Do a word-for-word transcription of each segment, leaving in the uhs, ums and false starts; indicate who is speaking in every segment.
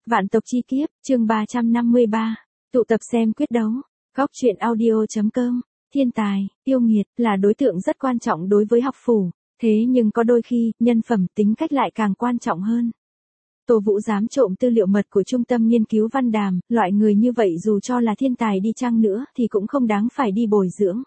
Speaker 1: Vạn tộc chi kiếp, chương ba trăm năm mươi ba. Tụ tập xem quyết đấu. Góc truyện audio.com. Thiên tài, yêu nghiệt là đối tượng rất quan trọng đối với học phủ, thế nhưng có đôi khi, nhân phẩm tính cách lại càng quan trọng hơn. Tô Vũ dám trộm tư liệu mật của Trung tâm Nghiên cứu Văn Đàm, loại người như vậy dù cho là thiên tài đi chăng nữa thì cũng không đáng phải đi bồi dưỡng.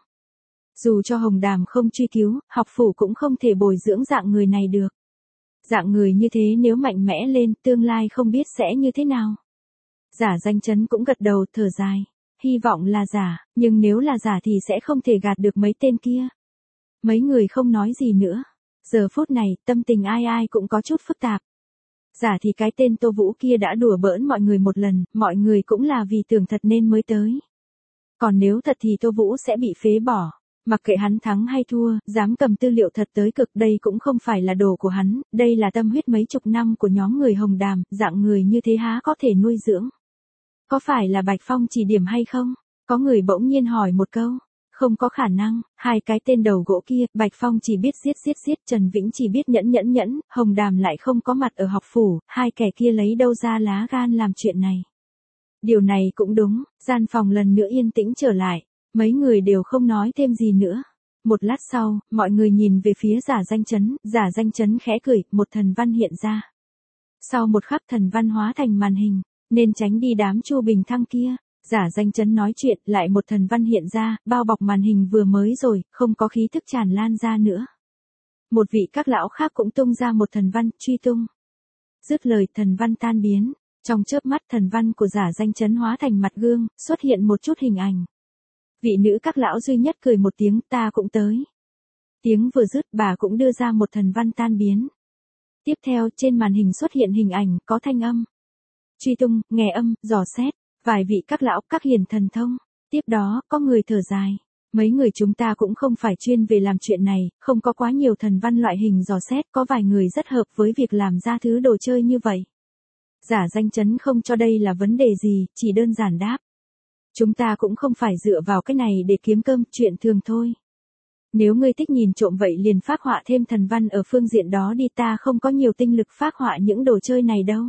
Speaker 1: Dù cho Hồng Đàm không truy cứu, học phủ cũng không thể bồi dưỡng dạng người này được. Dạng người như thế nếu mạnh mẽ lên, tương lai không biết sẽ như thế nào. Giả Danh Chấn cũng gật đầu, thở dài. Hy vọng là giả, nhưng nếu là giả thì sẽ không thể gạt được mấy tên kia. Mấy người không nói gì nữa. Giờ phút này, tâm tình ai ai cũng có chút phức tạp. Giả thì cái tên Tô Vũ kia đã đùa bỡn mọi người một lần, mọi người cũng là vì tưởng thật nên mới tới. Còn nếu thật thì Tô Vũ sẽ bị phế bỏ. Mặc kệ hắn thắng hay thua, dám cầm tư liệu thật tới cực, đây cũng không phải là đồ của hắn, đây là tâm huyết mấy chục năm của nhóm người Hồng Đàm, dạng người như thế há có thể nuôi dưỡng. Có phải là Bạch Phong chỉ điểm hay không? Có người bỗng nhiên hỏi một câu. Không có khả năng, hai cái tên đầu gỗ kia, Bạch Phong chỉ biết giết giết giết, Trần Vĩnh chỉ biết nhẫn nhẫn nhẫn, Hồng Đàm lại không có mặt ở học phủ, hai kẻ kia lấy đâu ra lá gan làm chuyện này. Điều này cũng đúng, gian phòng lần nữa yên tĩnh trở lại. Mấy người đều không nói thêm gì nữa. Một lát sau, mọi người nhìn về phía Giả Danh Chấn, Giả Danh Chấn khẽ cười, một thần văn hiện ra. Sau một khắc thần văn hóa thành màn hình, nên tránh đi đám Chu Bình Thăng kia. Giả Danh Chấn nói chuyện, lại một thần văn hiện ra, bao bọc màn hình vừa mới rồi, không có khí thức tràn lan ra nữa. Một vị các lão khác cũng tung ra một thần văn, truy tung. Dứt lời thần văn tan biến, trong chớp mắt thần văn của Giả Danh Chấn hóa thành mặt gương, xuất hiện một chút hình ảnh. Vị nữ các lão duy nhất cười một tiếng, ta cũng tới. Tiếng vừa dứt, bà cũng đưa ra một thần văn tan biến. Tiếp theo, trên màn hình xuất hiện hình ảnh, có thanh âm. Truy tung, nghe âm, dò xét, vài vị các lão, các hiền thần thông. Tiếp đó, có người thở dài. Mấy người chúng ta cũng không phải chuyên về làm chuyện này, không có quá nhiều thần văn loại hình dò xét, có vài người rất hợp với việc làm ra thứ đồ chơi như vậy. Giả Danh Chấn không cho đây là vấn đề gì, chỉ đơn giản đáp. Chúng ta cũng không phải dựa vào cái này để kiếm cơm, chuyện thường thôi. Nếu ngươi thích nhìn trộm vậy liền phác họa thêm thần văn ở phương diện đó đi, ta không có nhiều tinh lực phác họa những đồ chơi này đâu.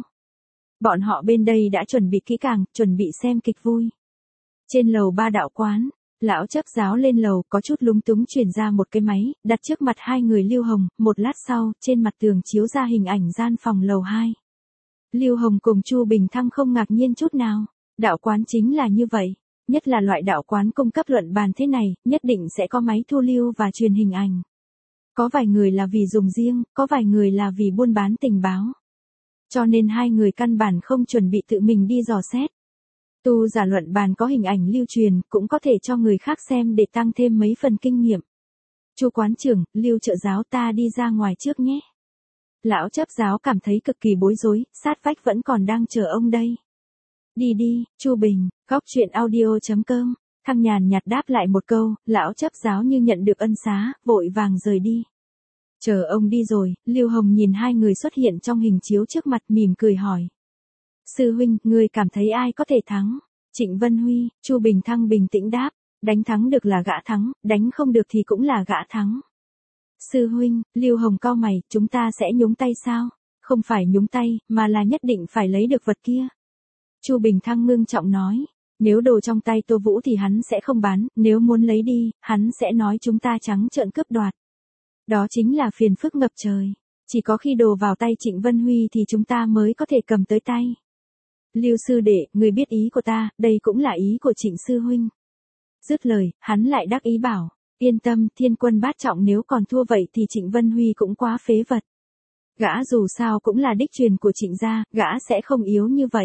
Speaker 1: Bọn họ bên đây đã chuẩn bị kỹ càng, chuẩn bị xem kịch vui. Trên lầu ba đạo quán, lão chấp giáo lên lầu có chút lúng túng chuyển ra một cái máy, đặt trước mặt hai người Lưu Hồng, một lát sau, trên mặt tường chiếu ra hình ảnh gian phòng lầu hai. Lưu Hồng cùng Chu Bình Thăng không ngạc nhiên chút nào. Đạo quán chính là như vậy, nhất là loại đạo quán cung cấp luận bàn thế này, nhất định sẽ có máy thu lưu và truyền hình ảnh. Có vài người là vì dùng riêng, có vài người là vì buôn bán tình báo. Cho nên hai người căn bản không chuẩn bị tự mình đi dò xét. Tu giả luận bàn có hình ảnh lưu truyền, cũng có thể cho người khác xem để tăng thêm mấy phần kinh nghiệm. Chu quán trưởng, Lưu trợ giáo, ta đi ra ngoài trước nhé. Lão chấp giáo cảm thấy cực kỳ bối rối, sát vách vẫn còn đang chờ ông đây. Đi đi, Chu Bình, góc truyện audio.com. Thăng nhàn nhạt đáp lại một câu, lão chấp giáo như nhận được ân xá, vội vàng rời đi. Chờ ông đi rồi, Lưu Hồng nhìn hai người xuất hiện trong hình chiếu trước mặt, mỉm cười hỏi. Sư huynh, ngươi cảm thấy ai có thể thắng? Trịnh Vân Huy, Chu Bình Thăng bình tĩnh đáp, đánh thắng được là gã thắng, đánh không được thì cũng là gã thắng. Sư huynh, Lưu Hồng cau mày, chúng ta sẽ nhúng tay sao? Không phải nhúng tay, mà là nhất định phải lấy được vật kia. Chu Bình Thăng ngưng trọng nói, nếu đồ trong tay Tô Vũ thì hắn sẽ không bán, nếu muốn lấy đi, hắn sẽ nói chúng ta trắng trợn cướp đoạt. Đó chính là phiền phức ngập trời, chỉ có khi đồ vào tay Trịnh Vân Huy thì chúng ta mới có thể cầm tới tay. Lưu sư đệ, người biết ý của ta, đây cũng là ý của Trịnh sư huynh. Dứt lời, hắn lại đắc ý bảo, yên tâm, thiên quân bát trọng nếu còn thua vậy thì Trịnh Vân Huy cũng quá phế vật. Gã dù sao cũng là đích truyền của Trịnh gia, gã sẽ không yếu như vậy.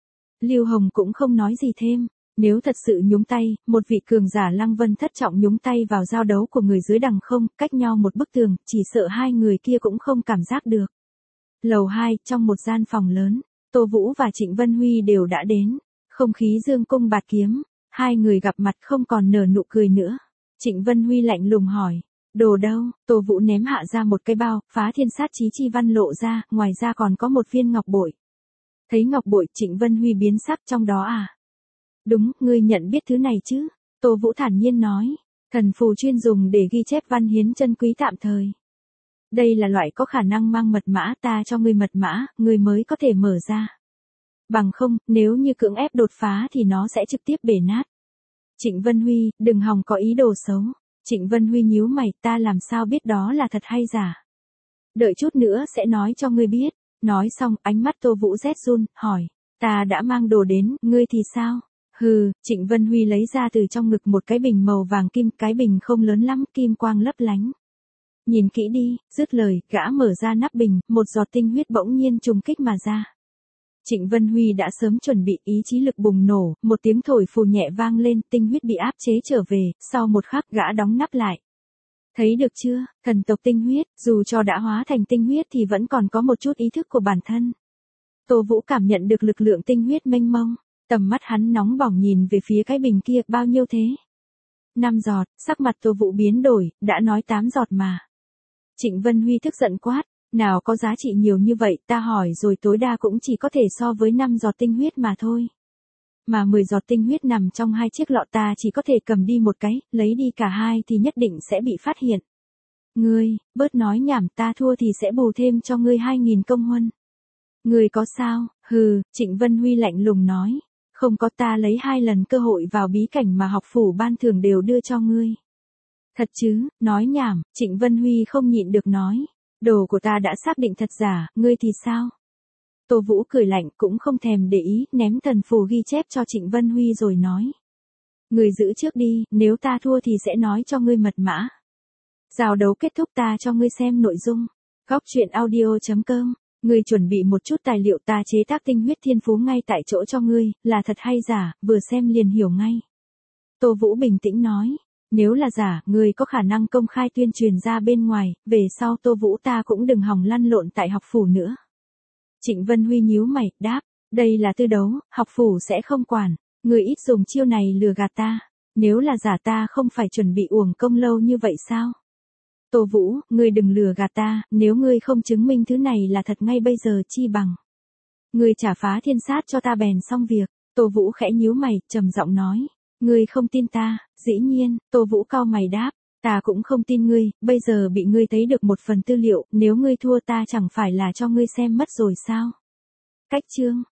Speaker 1: Lưu Hồng cũng không nói gì thêm, nếu thật sự nhúng tay, một vị cường giả Lăng Vân thất trọng nhúng tay vào giao đấu của người dưới đằng không, cách nhau một bức tường, chỉ sợ hai người kia cũng không cảm giác được. Lầu hai, trong một gian phòng lớn, Tô Vũ và Trịnh Vân Huy đều đã đến, không khí dương cung bạt kiếm, hai người gặp mặt không còn nở nụ cười nữa. Trịnh Vân Huy lạnh lùng hỏi, đồ đâu? Tô Vũ ném hạ ra một cái bao, phá thiên sát chí chi văn lộ ra, ngoài ra còn có một viên ngọc bội. Thấy ngọc bội, Trịnh Vân Huy biến sắc, trong đó à? Đúng, ngươi nhận biết thứ này chứ? Tô Vũ thản nhiên nói, thần phù chuyên dùng để ghi chép văn hiến chân quý tạm thời. Đây là loại có khả năng mang mật mã, ta cho ngươi mật mã, ngươi mới có thể mở ra. Bằng không, nếu như cưỡng ép đột phá thì nó sẽ trực tiếp bể nát. Trịnh Vân Huy, đừng hòng có ý đồ xấu. Trịnh Vân Huy nhíu mày, ta làm sao biết đó là thật hay giả. Đợi chút nữa sẽ nói cho ngươi biết. Nói xong, ánh mắt Tô Vũ rét run, hỏi. Ta đã mang đồ đến, ngươi thì sao? Hừ, Trịnh Vân Huy lấy ra từ trong ngực một cái bình màu vàng kim, cái bình không lớn lắm, kim quang lấp lánh. Nhìn kỹ đi, dứt lời, gã mở ra nắp bình, một giọt tinh huyết bỗng nhiên trùng kích mà ra. Trịnh Vân Huy đã sớm chuẩn bị, ý chí lực bùng nổ, một tiếng thổi phù nhẹ vang lên, tinh huyết bị áp chế trở về, sau một khắc gã đóng nắp lại. Thấy được chưa, thần tộc tinh huyết, dù cho đã hóa thành tinh huyết thì vẫn còn có một chút ý thức của bản thân. Tô Vũ cảm nhận được lực lượng tinh huyết mênh mông, tầm mắt hắn nóng bỏng nhìn về phía cái bình kia, bao nhiêu thế? Năm giọt, sắc mặt Tô Vũ biến đổi, đã nói tám giọt mà. Trịnh Vân Huy tức giận quát, nào có giá trị nhiều như vậy, ta hỏi rồi, tối đa cũng chỉ có thể so với năm giọt tinh huyết mà thôi. Mà mười giọt tinh huyết nằm trong hai chiếc lọ, ta chỉ có thể cầm đi một cái, lấy đi cả hai thì nhất định sẽ bị phát hiện. Ngươi, bớt nói nhảm, ta thua thì sẽ bù thêm cho ngươi hai nghìn công huân. Ngươi có sao? Hừ, Trịnh Vân Huy lạnh lùng nói. Không có, ta lấy hai lần cơ hội vào bí cảnh mà học phủ ban thường đều đưa cho ngươi. Thật chứ, nói nhảm, Trịnh Vân Huy không nhịn được nói. Đồ của ta đã xác định thật giả, ngươi thì sao? Tô Vũ cười lạnh, cũng không thèm để ý, ném thần phù ghi chép cho Trịnh Vân Huy rồi nói. Ngươi giữ trước đi, nếu ta thua thì sẽ nói cho ngươi mật mã. Giao đấu kết thúc ta cho ngươi xem nội dung. Góc truyện audio chấm com. Ngươi chuẩn bị một chút tài liệu, ta chế tác tinh huyết thiên phú ngay tại chỗ cho ngươi, là thật hay giả, vừa xem liền hiểu ngay. Tô Vũ bình tĩnh nói. Nếu là giả, ngươi có khả năng công khai tuyên truyền ra bên ngoài, về sau Tô Vũ ta cũng đừng hòng lăn lộn tại học phủ nữa. Trịnh Vân Huy nhíu mày, đáp, đây là tư đấu, học phủ sẽ không quản, ngươi ít dùng chiêu này lừa gạt ta, nếu là giả ta không phải chuẩn bị uổng công lâu như vậy sao? Tô Vũ, ngươi đừng lừa gạt ta, nếu ngươi không chứng minh thứ này là thật ngay bây giờ chi bằng. Ngươi trả phá thiên sát cho ta bèn xong việc. Tô Vũ khẽ nhíu mày, trầm giọng nói. Ngươi không tin ta, dĩ nhiên, Tô Vũ cau mày đáp. Ta cũng không tin ngươi, bây giờ bị ngươi thấy được một phần tư liệu, nếu ngươi thua ta chẳng phải là cho ngươi xem mất rồi sao? Cách chương.